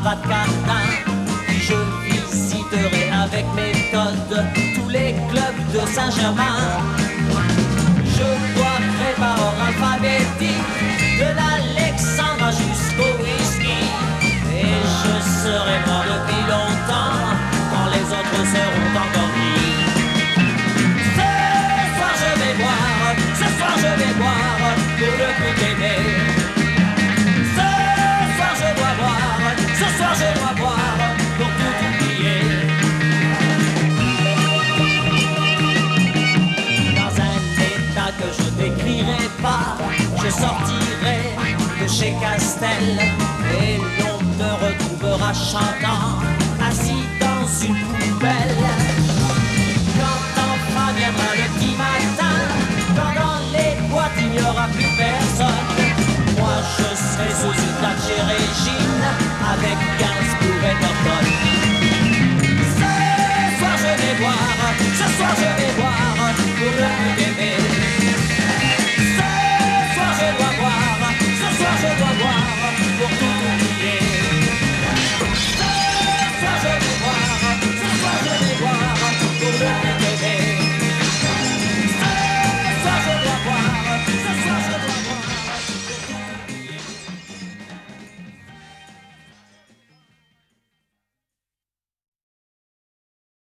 Cravate-Cartin. Puis je visiterai avec méthode tous les clubs de Saint-Germain. Je boirai par ordre alphabétique de l'Alexandra jusqu'au whisky. Et je serai mort depuis longtemps quand les autres seront encore pris. Ce soir je vais boire, ce soir je vais boire pour le plus t'aimer. Ce soir je dois boire, ce soir je dois boire pour tout oublier. Dans un état que je n'écrirai pas, je sortirai de chez Castel et l'on me retrouvera chantant